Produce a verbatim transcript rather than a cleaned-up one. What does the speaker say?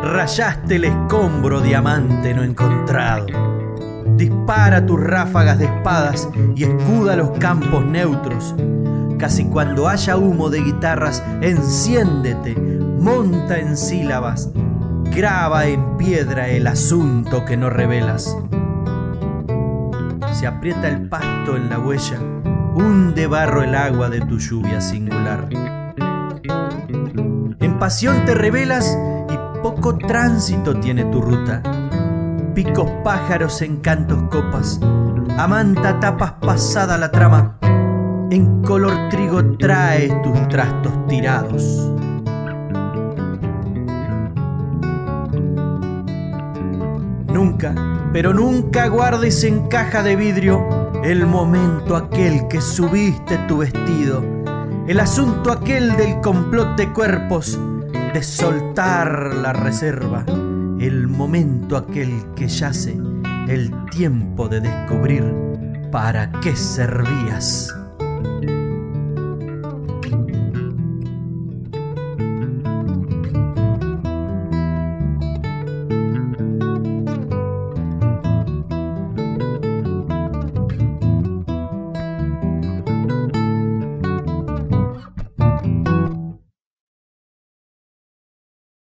rayaste el escombro, diamante no encontrado. Dispara tus ráfagas de espadas y escuda los campos neutros. Casi cuando haya humo de guitarras, enciéndete, monta en sílabas, graba en piedra el asunto que no revelas. Se aprieta el pasto en la huella, hunde barro el agua de tu lluvia singular. En pasión te revelas y poco tránsito tiene tu ruta. Picos pájaros en cantos copas, a manta tapas pasada la trama. En color trigo traes tus trastos tirados. Nunca, pero nunca guardes en caja de vidrio el momento aquel que subiste tu vestido, el asunto aquel del complot de cuerpos, de soltar la reserva, el momento aquel que yace, el tiempo de descubrir para qué servías.